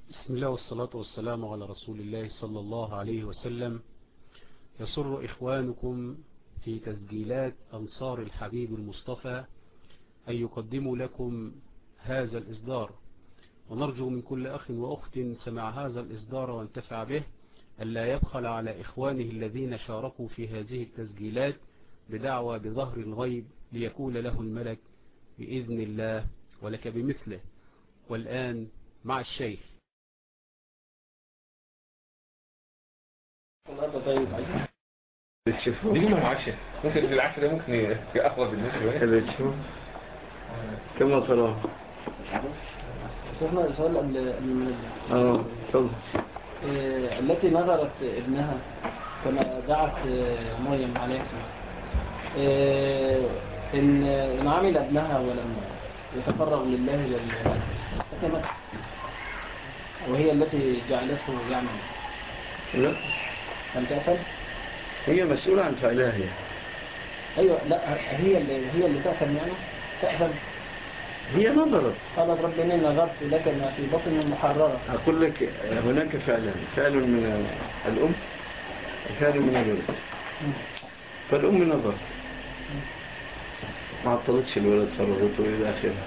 بسم الله والصلاة والسلام على رسول الله صلى الله عليه وسلم. يسر إخوانكم في تسجيلات أنصار الحبيب المصطفى أن يقدموا لكم هذا الإصدار، ونرجو من كل أخ وأخت سمع هذا الإصدار وانتفع به ألا يبخل على إخوانه الذين شاركوا في هذه التسجيلات بدعوى بظهر الغيب ليكون له الملك بإذن الله ولك بمثله. والآن مع الشيخ. النهارده طيب عايزين بتشوفوه نيجي لهم عشاء. ممكن العشاء ده ممكن يقرب بالنسبه لي. بتشوفوه كما تراه. شفنا سؤال قبل ما نبدا. تفضل. التي نظرت ابنها كما دعت مريم عليه السلام، إن عمل ابنها ولم يتفرغ لله والملائكة حكمت، وهي التي جعلته يعمل. لا، لم تأثم؟ هي مسؤولة عن فعلها هي. أيوة، لا هي اللي تأثم يعني تأثم. هي نظرت، قالت رب إني نظرت لك ما في بطني محررة. أقول لك هناك فعلان، فعل من الأم وفعل من الولد. فالأم نظرت ما عطلتش الولد، فرغته إلى آخره.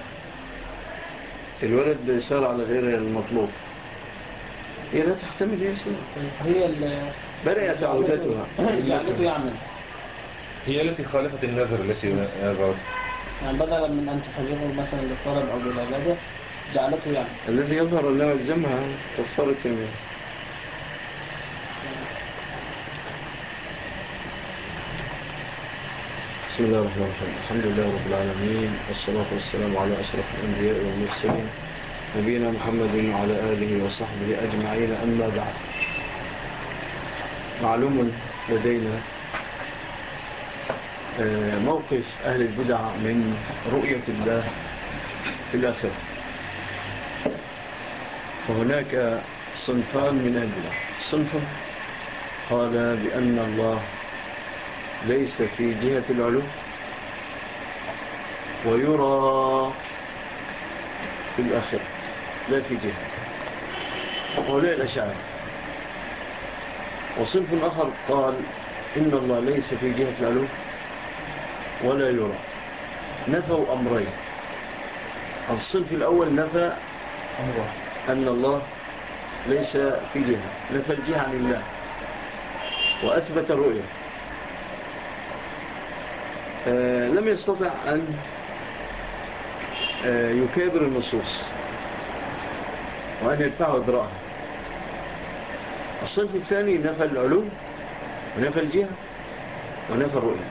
الولد سار على غير المطلوب، هي لا تحتمل يا شيء. هي بدأت عودتها جعلته يعمل. هي التي خالفت النذر التي نذرت. يعني بدلا من أن تفرغه مثلا للطلب أو للعبادة جعلته يعمل. الذي يظهر أنه يلزمها كفارة يمين. بسم الله الرحمن الرحيم. الحمد لله رب العالمين، والصلاة والسلام على أشرف الأنبياء والمرسلين نبينا محمد وعلى آله وصحبه أجمعين. أما بعد، معلوم لدينا موقف أهل البدع من رؤية الله في الآخرة. فهناك صنفان من أهل البدع. صنف قال بأن الله ليس في جهة العلو ويرى في الآخرة لا في جهة، هؤلاء الأشاعرة. وصنف آخر قال إن الله ليس في جهة العلو ولا يرى. نفوا أمرين. الصنف الأول نفى أن الله ليس في جهة، نفى الجهة عن الله وأثبت الرؤية. لم يستطع أن يكابر النصوص وأن يدفعه إدراءها. الصنف الثاني نفى العلو ونفى الجهة ونفى الرؤية.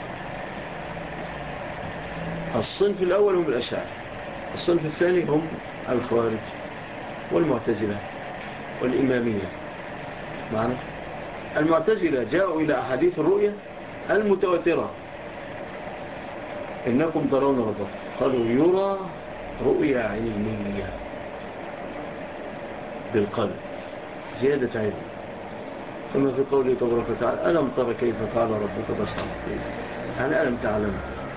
الصنف الأول هم الأشاعرة، الصنف الثاني هم الخوارج والمعتزلة والإمامية. معنى المعتزلة جاءوا إلى أحاديث الرؤية المتواترة: إنكم ترون ربكم. قالوا يرى رؤية علمية بالقلب، زيادة علم، كما في قوله تبارك وتعالى: ألم تر كيف فعل ربك بصرا، يعني ألم تعلم.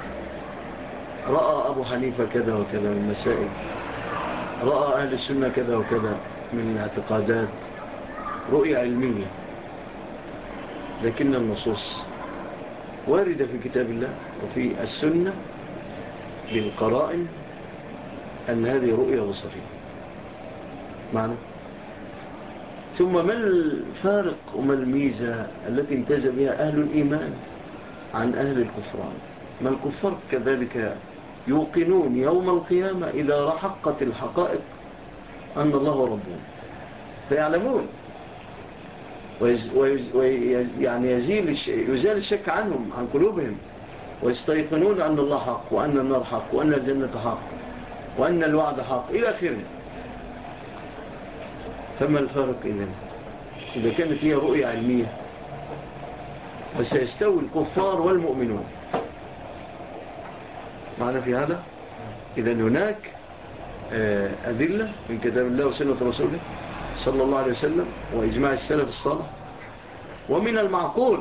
رأى أبو حنيفة كذا وكذا من المسائل، رأى أهل السنة كذا وكذا من اعتقادات، رؤية علمية. لكن النصوص واردة في كتاب الله وفي السنة بالقرائن أن هذه رؤية بصرية. معنى ثم ما الفارق وما الميزة التي امتاز بها أهل الإيمان عن أهل الكفران؟ ما الكفار كذلك يوقنون يوم القيامة إذا رحقت الحقائق أن الله ربهم، فيعلمون يعني يزال الشك عنهم عن قلوبهم، ويستيقنون أن الله حق، وأن النار حق، وأن الجنة حق، وأن الوعد حق إلى آخره. فما الفرق إذا كانت هي رؤية علمية؟ وسيستوي الكفار والمؤمنون معنا في هذا. إذن هناك أدلة من كتاب الله وسنة رسوله صلى الله عليه وسلم وإجماع السلف الصالح، ومن المعقول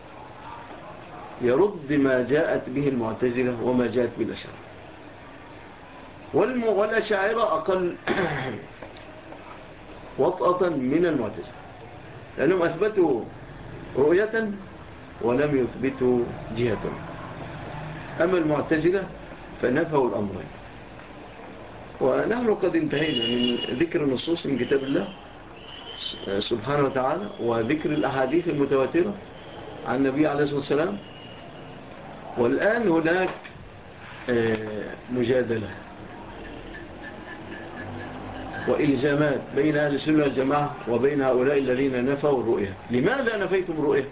يرد ما جاءت به المعتزلة وما جاءت به الأشاعرة. والأشاعرة أقل وطأة من المعتزلة، لأنهم أثبتوا رؤية ولم يثبتوا جهة. أما المعتزلة فنفوا الأمرين. ونحن قد انتهينا من ذكر النصوص من كتاب الله سبحانه وتعالى وذكر الأحاديث المتواترة عن النبي عليه الصلاة والسلام. والآن هناك مجادلة وإلزامات بين أهل السنة والجماعة وبين هؤلاء الذين نفوا الرؤية. لماذا نفيتم الرؤية؟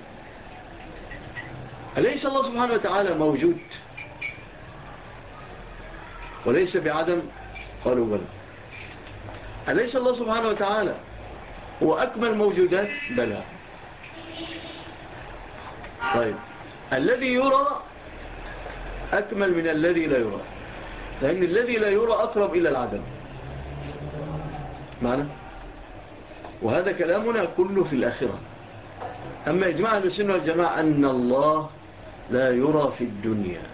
أليس الله سبحانه وتعالى موجود وليس بعدم؟ قالوا بلى. أليس الله سبحانه وتعالى هو أكمل موجودات؟ بلى. طيب الذي يرى أكمل من الذي لا يرى، لأن الذي لا يرى أقرب إلى العدم معنى. وهذا كلامنا كله في الآخرة. أما إجماع أهل السنة والجماعة أن الله لا يرى في الدنيا،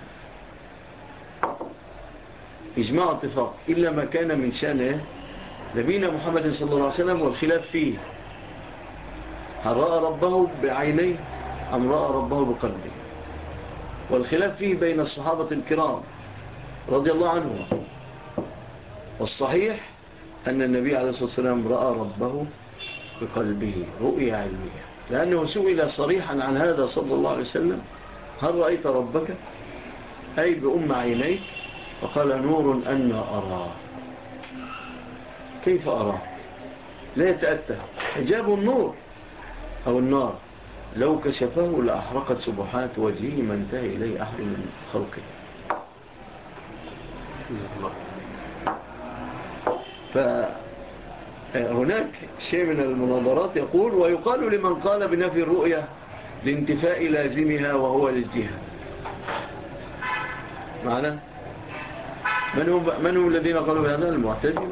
إجماع اتفاق، إلا ما كان من شأن نبينا محمد صلى الله عليه وسلم، والخلاف فيه هل رأى ربه بعينيه أم رأى ربه بقلبه، والخلاف فيه بين الصحابة الكرام رضي الله عنهم. والصحيح أن النبي عليه الصلاة والسلام رأى ربه بقلبه رؤية علمية، لأنه سئل صريحا عن هذا صلى الله عليه وسلم: هل رأيت ربك؟ أي بأم عينيك؟ فقال: نور أنا أراه. كيف أراه؟ لا يتأتى. حجاب النور أو النار لو كشفه لأحرقت سبحات وجهه ما انتهى إليه أحد من خلقه. فهناك شيء من المناظرات يقول: ويقال لمن قال بنفي الرؤية لانتفاء لازمها وهو للجهة. معنى من هم الذين قالوا بهذا؟ المعتزلة.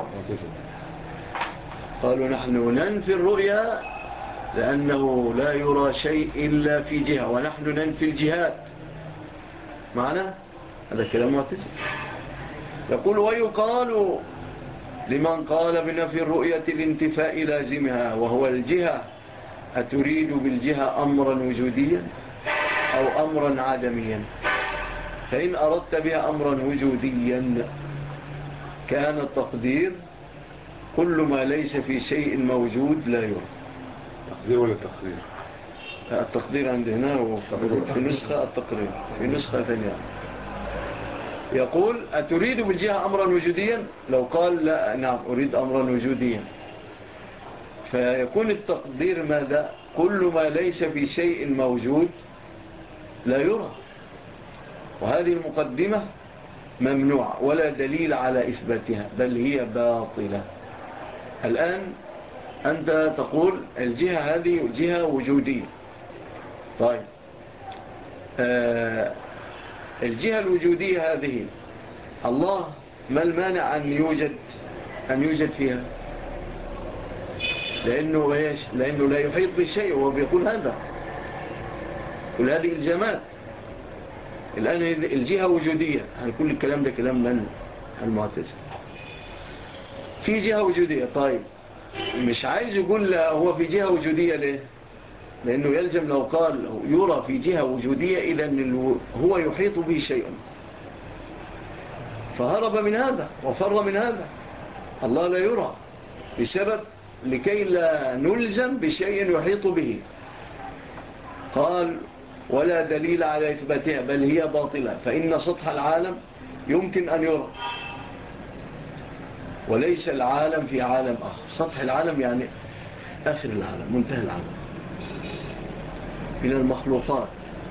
قالوا: نحن ننفي الرؤية لأنه لا يرى شيء إلا في جهة، ونحن ننفي الجهات. معنى هذا كلام معتزل. يقول: ويقال لمن قال بنفي الرؤية لانتفاء لازمها وهو الجهة: أتريد بالجهة أمرا وجوديا أو أمرا عدميا؟ فإن أردت بها أمرا وجوديا كان التقدير كل ما ليس في شيء موجود لا يرى. تقدير ولا تقدير؟ التقدير عندنا وفي نسخة التقرير في نسخة ثانية. يقول: أتريد بالجهة أمرا وجوديا؟ لو قال لا نعم أريد أمرا وجوديا، فيكون التقدير ماذا؟ كل ما ليس في شيء موجود لا يرى. وهذه المقدمة ممنوع ولا دليل على إثباتها، بل هي باطلة. الآن أنت تقول الجهة هذه جهة وجودية. طيب الجهة الوجودية هذه الله ما المانع أن يوجد فيها؟ لأنه لا يحيط بشيء، وهو بيقول هذا. كل هذه الجمال. الآن الجهة وجودية، يعني كل الكلام ده كلام من؟ المعتزلة. في جهة وجودية. طيب مش عايز يقول هو في جهة وجودية ليه؟ لأنه يلزم لو قال يرى في جهة وجودية إذن هو يحيط به شيء، فهرب من هذا وفر من هذا. الله لا يرى بسبب لكي لا نلزم بشيء يحيط به. قال: ولا دليل على إثباتها بل هي باطلة، فإن سطح العالم يمكن أن يرى وليس العالم في عالم آخر. سطح العالم يعني آخر العالم، منتهى العالم من المخلوقات.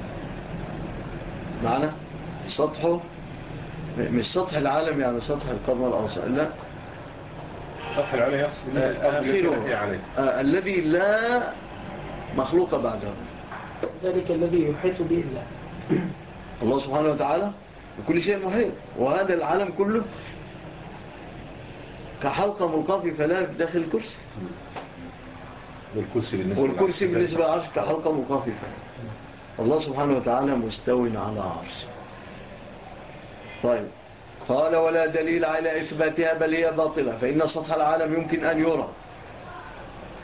معنى سطحه مش سطح العالم يعني سطح القمر الأوسط، لا، سطح العالم يقصد آخره الذي لا مخلوق بعده، ذلك الذي يحيط به الله. الله سبحانه وتعالى بكل شيء محيط. وهذا العالم كله كحلقة ملقاة في فلاة داخل الكرسي، والكرسي بالنسبة للعرش كحلقة ملقاة في فلاة. الله سبحانه وتعالى مستوٍ على عرشه. طيب قال: ولا دليل على إثباتها بل هي باطلة، فإن سطح العالم يمكن أن يرى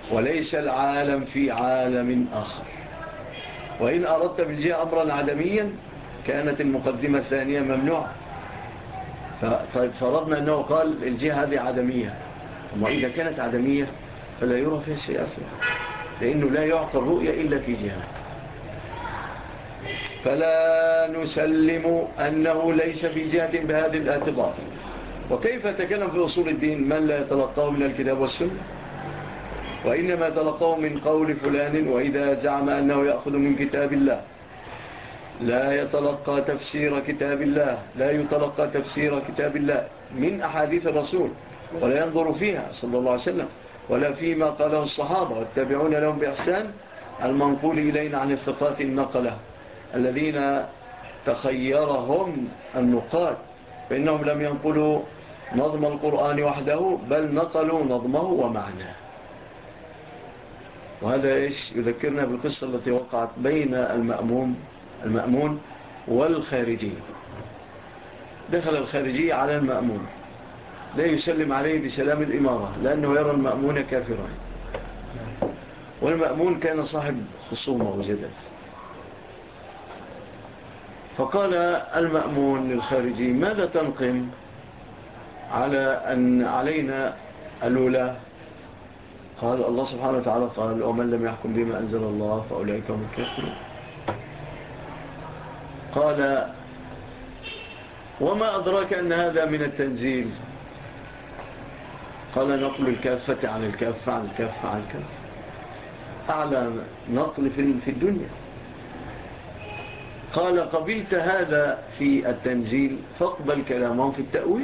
وليس العالم في عالم آخر. وإن أردت بالجهة أمرا عدميا كانت المقدمة الثانية ممنوعة. طيب فرضنا أنه قال الجهة هذه عدمية، وإذا كانت عدمية فلا يرى فيها شيء أصلا، لأنه لا يعطى الرؤية إلا في جهة. فلا نسلم أنه ليس في جهة بهذه الاعتبار. وكيف تكلم في أصول الدين من لا يتلقاه من الكتاب والسنة، وإنما يتلقاه من قول فلان. وإذا زعم أنه يأخذ من كتاب الله لا يتلقى تفسير كتاب الله، لا يتلقى تفسير كتاب الله من أحاديث الرسول، ولا ينظر فيها صلى الله عليه وسلم، ولا فيما قاله الصحابة والتابعون لهم بإحسان المنقول إلينا عن الثقات النقلة الذين تخيرهم النقاد، فإنهم لم ينقلوا نظم القرآن وحده، بل نقلوا نظمه ومعناه. وهذا إيش يذكرنا بالقصة التي وقعت بين المأمون والخارجي. دخل الخارجي على المأمون لا يسلم عليه بسلام الإمارة، لأنه يرى المأمون كافرا، والمأمون كان صاحب خصومة وجدل. فقال المأمون للخارجي: ماذا تنقم على أن علينا الولاة؟ قال: الله سبحانه وتعالى قال: ومن لم يحكم بما أنزل الله فأولئك هم الكافرون. قال: وما أدراك أن هذا من التنزيل؟ قال: نقل الكافة عن الكافة عن الكافة عن الكافة، أعلى نقل في الدنيا. قال: قبلت هذا في التنزيل فاقبل كلامهم في التأويل.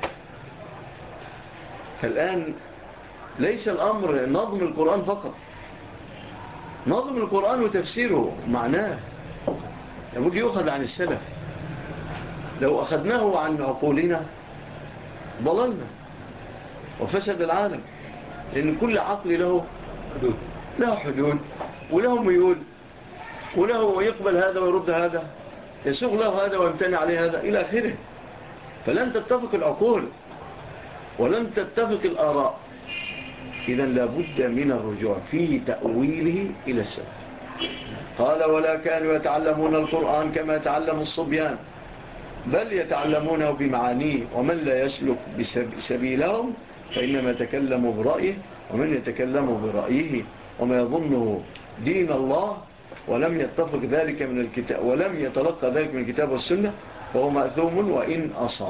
فالآن ليس الأمر نظم القرآن فقط، نظم القرآن وتفسيره معناه يقول يؤخذ عن السلف. لو أخذناه عن عقولنا ضللنا وفسد العالم، لأن كل عقل له حدود وله ميول، وله يقبل هذا ويرد هذا، يسوغ له هذا ويمتنع عليه هذا إلى آخره. فلن تتفق العقول ولن تتفق الآراء. إذن لابد من الرجوع في تأويله إلى السلف. قال: ولا كانوا يتعلمون القرآن كما يتعلم الصبيان، بل يتعلمونه بمعانيه، ومن لا يسلك سبيلهم فإنما يتكلم برأيه، ومن يتكلم برأيه وما يظنه دين الله ولم يتفق ذلك من الكتاب ولم يتلقى ذلك من الكتاب والسنة فهو مأثوم وإن أصاب.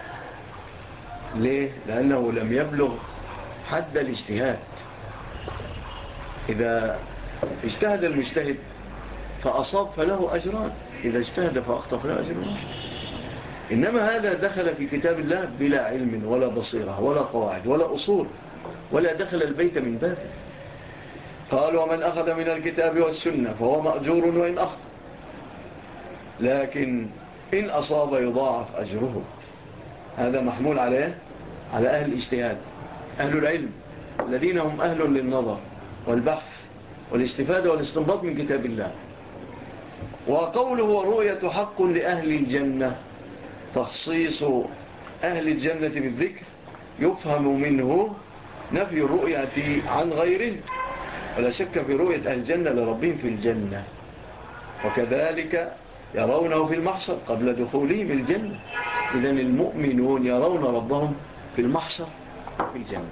ليه؟ لأنه لم يبلغ حد الاجتهاد. إذا اجتهد المجتهد فأصاب فله أجران، إذا اجتهد فأخطأ فله أجران. إنما هذا دخل في كتاب الله بلا علم ولا بصيرة ولا قواعد ولا أصول، ولا دخل البيت من بابه. قال: ومن أخذ من الكتاب والسنة فهو مأجور وإن أخطأ، لكن إن أصاب يضاعف أجره. هذا محمول على أهل الاجتهاد، أهل العلم الذين هم أهل للنظر والبحث والاستفادة والاستنباط من كتاب الله. وقوله ورؤية حق لأهل الجنة، تخصيص أهل الجنة بالذكر يفهم منه نفي الرؤية عن غيره، ولا شك في رؤية أهل الجنة لربهم في الجنة، وكذلك يرونه في المحشر قبل دخولهم الجنة. إذن المؤمنون يرون ربهم في المحشر في الجنة،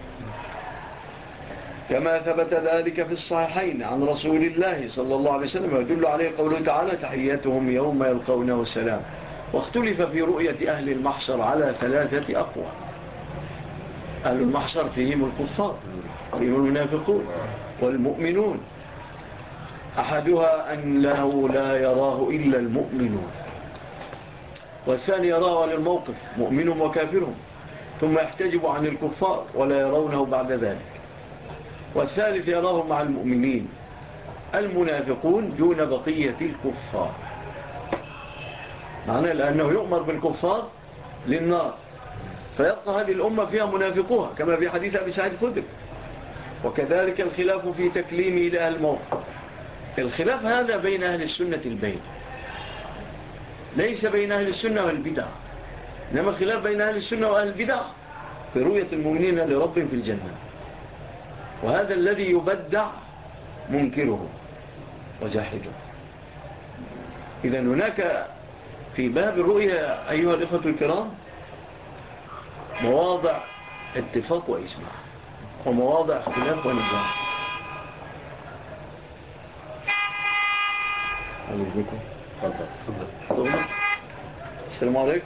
كما ثبت ذلك في الصحيحين عن رسول الله صلى الله عليه وسلم، ويدل عليه قوله تعالى: تحياتهم يوم يلقونه السلام. واختلف في رؤية أهل المحشر على 3 أقوى. أهل المحشر فيهم الكفار، فيهم المنافقون والمؤمنون. أحدها أنه لا يراه إلا المؤمنون، والثاني يراه للموقف مؤمن وكافرهم، ثم يحتجب عن الكفار ولا يرونه بعد ذلك. والثالث يراه مع المؤمنين، المنافقون دون بقية الكفار، معناه لأنه يؤمر بالكفار للنار، فيبقى هذه الأمة فيها منافقوها كما في حديث أبي سعيد الخدري. وكذلك الخلاف في تكليمه لأهل الموقف. الخلاف هذا بين أهل السنة البين، ليس بين أهل السنة والبدع، إنما الخلاف بين أهل السنة وأهل البدع في رؤية المؤمنين لربهم في الجنة. وهذا الذي يبدع منكره وجاحده. إذا هناك في باب الرؤية أيها الإخوة الكرام مواضع اتفاق وإجماع ومواضع اختلاف ونزاع. أهلا بكم. تفضل. السلام عليكم.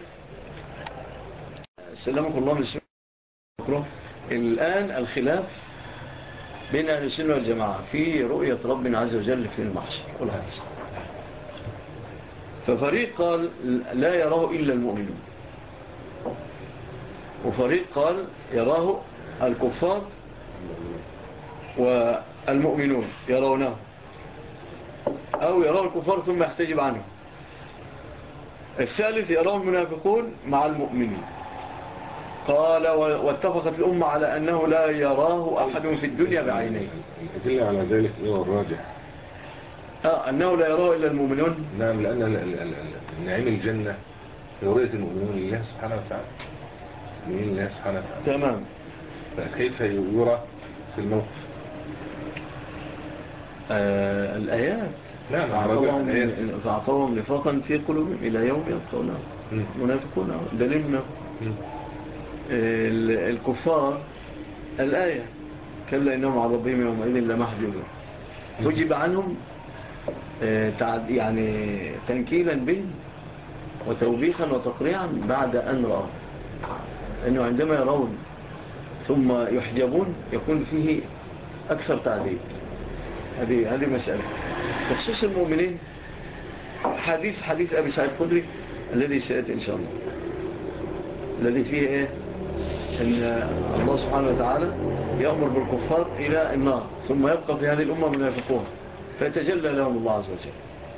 سلامكم الله من السلام. الآن الخلاف بين أهل السنة والجماعة في رؤية ربنا عز وجل في المحشر والحديث. ففريق قال لا يراه إلا المؤمنون، وفريق قال يراه الكفار والمؤمنون يرونه، أو يراه الكفار ثم يحتجب عنه. الثالث يراه المنافقون مع المؤمنين. قال واتفقت الأمة على أنه لا يراه أحد في الدنيا بعينيه. الأدلة على ذلك هو الراجح أنه لا يراه إلا المؤمنون. نعم، لأن نعيم الجنة في رؤية المؤمنون لله سبحانه وتعالى، المؤمنين لله سبحانه وتعالى. تمام. فكيف يرى في الموقف؟ الآيات نعم، فأعطوهم نفاقا في قلوبهم إلى يوم يلقونه. منافقون دليلنا. الكفار الآية كلا إنهم على ربهم يومئذ لمحجوبون، حجب عنهم يعني تنكيلا به وتوبيخا وتقريعا بعد أن رأوا أنه عندما يرون ثم يحجبون يكون فيه أكثر تعذيب. هذه مسألة. بخصوص المؤمنين حديث أبي سعيد الخدري الذي سيأتي إن شاء الله، الذي فيه إيه؟ أن الله سبحانه وتعالى يأمر بالكفار إلى النار، ثم يبقى في هذه الأمة منافقون فيتجلى لهم الله عز وجل،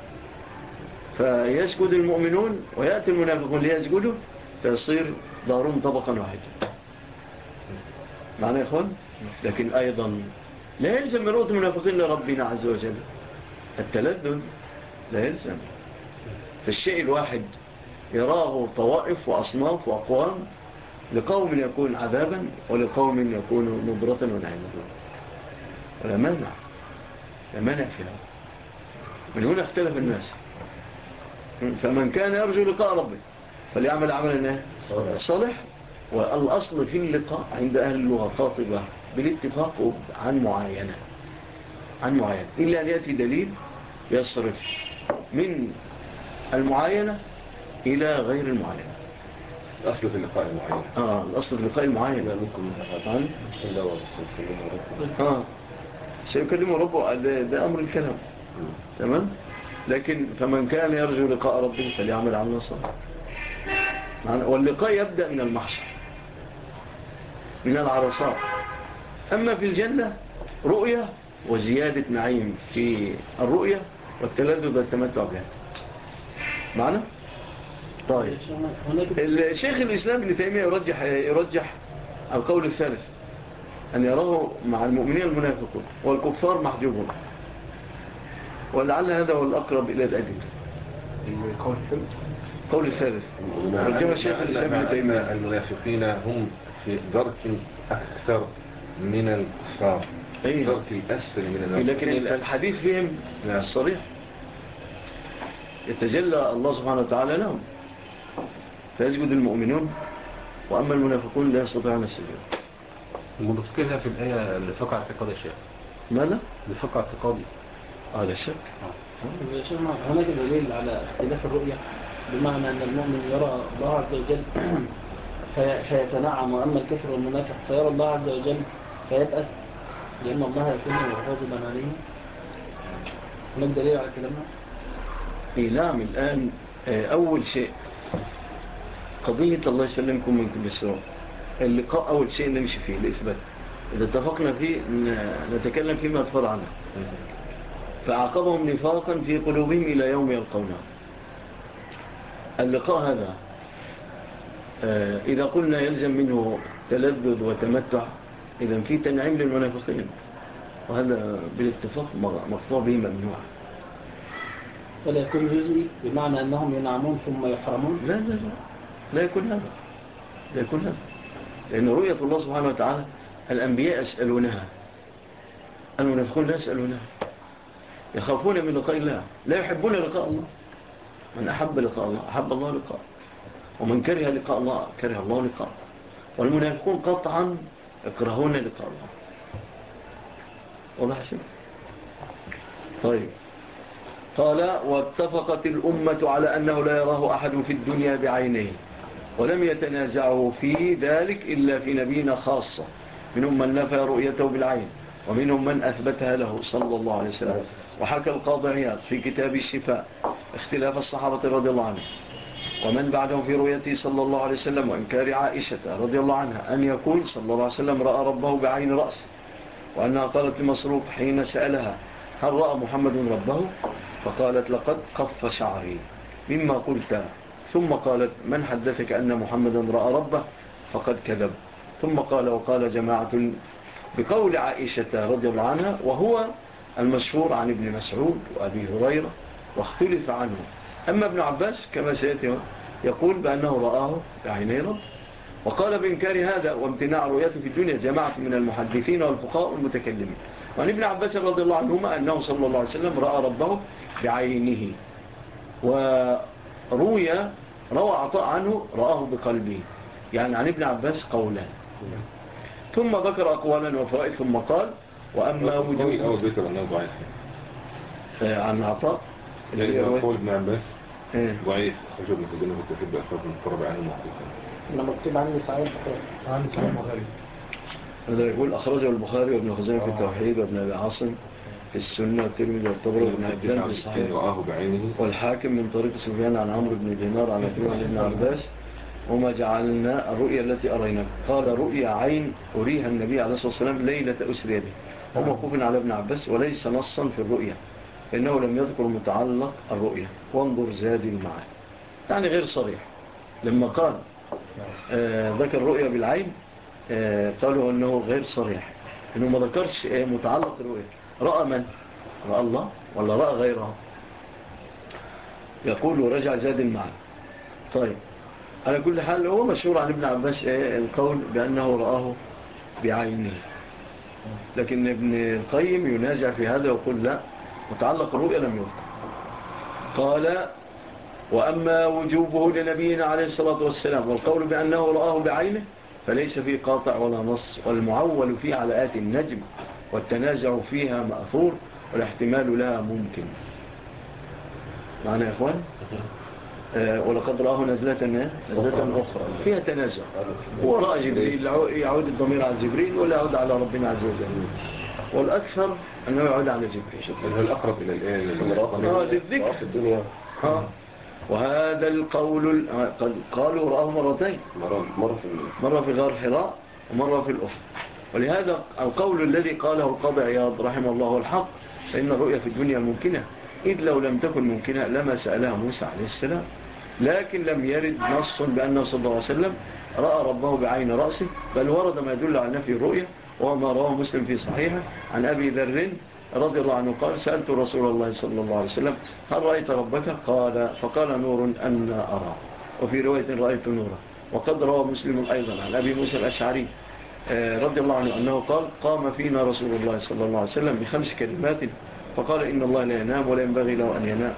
فيسجد المؤمنون ويأتي المنافقون ليسجدوا فيصير دارهم طبقا واحدا. معنى يا إخوان؟ لكن أيضا لا يلزم من رؤية المنافقين لربنا عز وجل التلذذ، لا يلزم. فالشيء الواحد يراه طوائف وأصناف وأقوام، لقوم يكون عذابا ولقوم يكون نضرة ونعيما، ولا مانع، لا مانع فيها. من هنا اختلف الناس. فمن كان يرجو لقاء ربه فليعمل عملا صالح. والأصل في اللقاء عند أهل اللغة قاطبة بالاتفاق عن معاينة إلا أن يأتي دليل يصرف من المعاينة إلى غير المعاينة. الأصل في اللقاء المعين. الأصل في اللقاء المعين. لا ممكن سيكلم ربه، ده أمر الكلام. تمام. لكن فمن كان يرجو لقاء ربه فليعمل عملا صالحا. واللقاء يبدأ من المحشر، من العرصات. أما في الجنة رؤية وزيادة نعيم في الرؤية والتلذذ والتمتع بها. معنى؟ طيب. الشيخ الإسلام ابن تيمية يرجح القول الثالث، أن يراه مع المؤمنين المنافقون والكفار محجوبون، ولعل هذا هو الأقرب إلى الأدلة. القول الثالث رجح الشيخ الإسلام ابن تيمية. المنافقين هم في درك أكثر من الكفار، درك الأسفل من النار. لكن الحديث فيهم الصريح يتجلى الله سبحانه وتعالى لهم فيسجد المؤمنون، وأما المنافقون لا يستطيعون السجود. المنافقين في الآية الفقع اعتقادي الشيخ. ماذا؟ الفقع اعتقادي. لا شك. هناك دليل على اختلاف الرؤية، بمعنى أن المؤمن يرى الله عز وجل فيتنعم، وأما الكفر والمنافق فيرى الله عز وجل فيبأس لأن الله يكون غاضبا عليه. هناك دليل على كلامنا؟ نعم. الآن أول شيء قضية الله يسلمكم من كل سوء، اللقاء أول شيء نمشي فيه الإثبات. إذا اتفقنا فيه نتكلم فيما أتفر عنه. فأعقبهم نفاقا في قلوبهم إلى يوم يلقونه. اللقاء هذا إذا قلنا يلزم منه تلذذ وتمتع، إذا في تنعيم للمنافقين، وهذا بالاتفاق مقطوع به ممنوع. ولا يكون جزئي بمعنى أنهم ينعمون ثم يحرمون؟ لا لا لا، لا يكون هذا، لا يكون هذا. لأن رؤية الله سبحانه وتعالى الأنبياء يسألونها المنافقون لا يسألونه، يخافون من لقاء الله، لا يحبون لقاء الله. من أحب لقاء الله أحب الله لقاء، ومن كره لقاء الله كره الله لقاء. والمنافقون قطعا يكرهون لقاء الله. واضح شيء؟ طيب، قال واتفقت الأمة على أنه لا يراه أحد في الدنيا بعينه، ولم يتنازعوا في ذلك إلا في نبينا خاصة، منهم من نفى رؤيته بالعين ومنهم من أثبتها له صلى الله عليه وسلم. وحكى القاضي عياض في كتاب الشفاء اختلاف الصحابة رضي الله عنهم ومن بعدهم في رؤيته صلى الله عليه وسلم، وإنكار عائشة رضي الله عنها أن يكون صلى الله عليه وسلم رأى ربه بعين رأسه، وأنها قالت لمسروق حين سألها هل رأى محمد ربه؟ فقالت لقد قف شعري مما قلت. ثم قالت من حدثك أن محمدا رأى ربه؟ فقد كذب. ثم قال وقال جماعة بقول عائشة رضي الله عنها، وهو المشهور عن ابن مسعود وأبي هريرة، واختلف عنه. أما ابن عباس كما سيأتي يقول بأنه رآه بعيني رب. وقال بإنكار هذا وامتناع رؤيته في الدنيا جماعة من المحدثين والفقهاء والمتكلمين. وعن ابن عباس رضي الله عنهما أنه صلى الله عليه وسلم رأى ربه بعينه. روى عطاء عنه رآه بقلبه، يعني عن ابن عباس قولان. ثم ذكر أقوالا وفوائد ثم قال وأما وجود أول ذكر أنه ضعيف عن عطاء اللي هو قول ابن عباس ضعيف، أخرجه ابن خزيمة في التوحيد بأخبار المضطرب عنه محدثا. لما مكتوب عني صحيح البخاري هذا يقول أخرجه البخاري وابن خزيمة في التوحيد وابن أبي عاصم في السنة والترمذي والطبري وابن حبان في الصحيح والحاكم من طريق سفيان عن عمرو بن دينار عن ابن عباس وما جعلنا الرؤيا التي أريناك. قال رؤيا عين أريها النبي عليه الصلاة والسلام ليلة أسري به، وموقوف على ابن عباس وليس نصا في الرؤيا، إنه لم يذكر متعلق الرؤيا. وانظر زاد المعاد، يعني غير صريح. لما قال ذكر الرؤيا بالعين قالوا أنه غير صريح، إنه ما ذكرش متعلق الرؤيا. رأى من؟ رأى الله ولا رأى غيره؟ يقول ورجع زاد المعاد. طيب، على كل حال هو مشهور عن ابن عباس القول بأنه رآه بعينه، لكن ابن القيم ينازع في هذا ويقول لا، متعلق الرؤيا لم يذكر. قال وأما وجوبه لنبينا عليه الصلاة والسلام والقول بأنه رآه بعينه فليس فيه قاطع ولا نص، والمعول فيه على آت النجم، والتنازع فيها مأثور، والاحتمال لها ممكن. معنا يا إخوان؟ ولقد رآه نزلة أخرى فيها تنازع. هو رأى جبريل، يعود الضمير على جبريل ولا يعود على ربنا عز وجل؟ والأكثر أنه يعود على جبريل. هو الأقرب إلى الآية للذكر في الدنيا. وهذا القول قد قالوا رآه مرتين، مرة في غار حراء ومرة في الأفق. ولهذا القول الذي قاله القاضي عياض رحمه الله الحق، فإن الرؤيا في الدنيا ممكنة، إذ لو لم تكن ممكنة لما سألها موسى عليه السلام. لكن لم يرد نص بأنه صلى الله عليه وسلم رأى ربه بعين رأسه، بل ورد ما يدل على نفي الرؤيا، وهو ما رواه مسلم في صحيحه عن أبي ذر رضي الله عنه قال سألت رسول الله صلى الله عليه وسلم هل رأيت ربك؟ فقال نور أن أرى. وفي رواية رأيت نورا. وقد روى مسلم أيضا عن أبي موسى الأشعري رضي الله عنه أنه قال قام فينا رسول الله صلى الله عليه وسلم ب5 كلمات فقال إن الله لا ينام ولا ينبغي له أن ينام،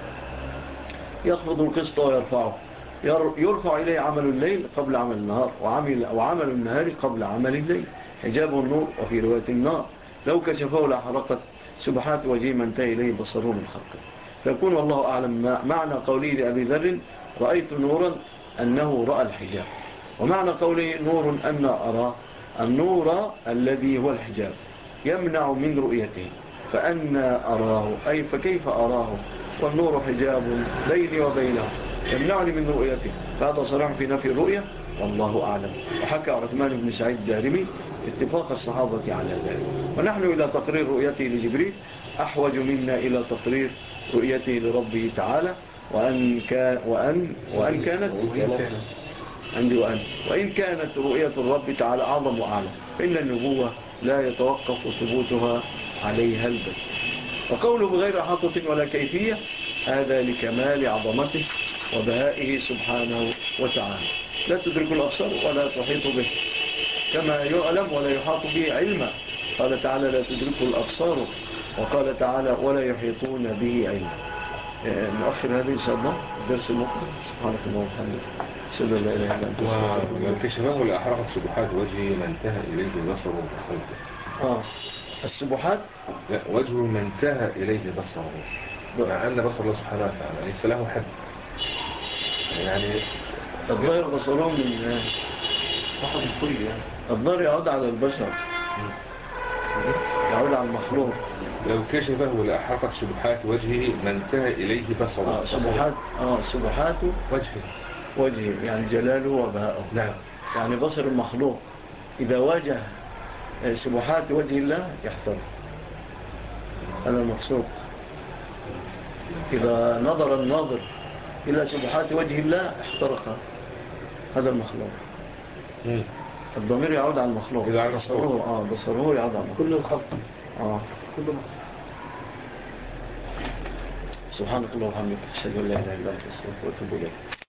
يخفض القسط ويرفعه، يرفع إليه عمل الليل قبل عمل النهار، وعمل النهار قبل عمل الليل، حجابه النور. وفي رواية النار لو كشفه لحرقت سبحات وجيه من انتهى إليه بصره من خلقه. فيكون والله أعلم معنى قوله لأبي ذر رأيت نورا أنه رأى الحجاب، ومعنى قوله نور أن أرى النور الذي هو الحجاب يمنع من رؤيته، فأنا أراه أي فكيف أراه والنور حجاب بيني وبينه يمنعني من رؤيته، فهذا صريح في نفي الرؤية والله أعلم. وحكى عثمان بن سعيد الدارمي اتفاق الصحابة على ذلك. ونحن إلى تقرير رؤيته لجبريل أحوج منا إلى تقرير رؤيته لربه تعالى. وأن كانت رؤية الرب تعالى أعظم وأعلى، فإن النبوة لا يتوقف ثبوتها عليها البت. وقوله بغير حاطة ولا كيفية هذا لكمال عظمته وبهائه سبحانه وتعالى، لا تدرك الأبصار ولا تحيط به كما يعلم ولا يحاط به علما، قال تعالى لا تدركه الأبصار، وقال تعالى ولا يحيطون به علما. نؤخر هذه إن شاء الله الدرس المقبل. سبحانك اللهم وبحمدك أشهد أن لا إله إلا أنت ولو كشفه لأحرقت سبحات وجهه ما انتهى إليه بصره وخلقه. السبحات لا، وجهه ما انتهى إليه بصره، مع أن بصر الله سبحانه وتعالى ليس له حد. يعني الظاهر بصره من فقط الكل يعني. الظاهر يعود على البشر، يعود على المخلوق. لو كشفه لأحرقت سبحات وجهه ما انتهى إليه بصره. سبحات وجهه يعني جلاله وبهاءه. نعم. يعني بصر المخلوق إذا واجه سبحات وجه الله يحترق، هذا المقصود. إذا نظر الناظر إلى سبحات وجه الله احترق هذا المخلوق. الضمير يعود على المخلوق. بصره يعود على كل الخلق. كل مخلوق. سبحانك اللهم وبحمدك أشهد أن لا إله إلا أنت أستغفرك وأتوب إليك.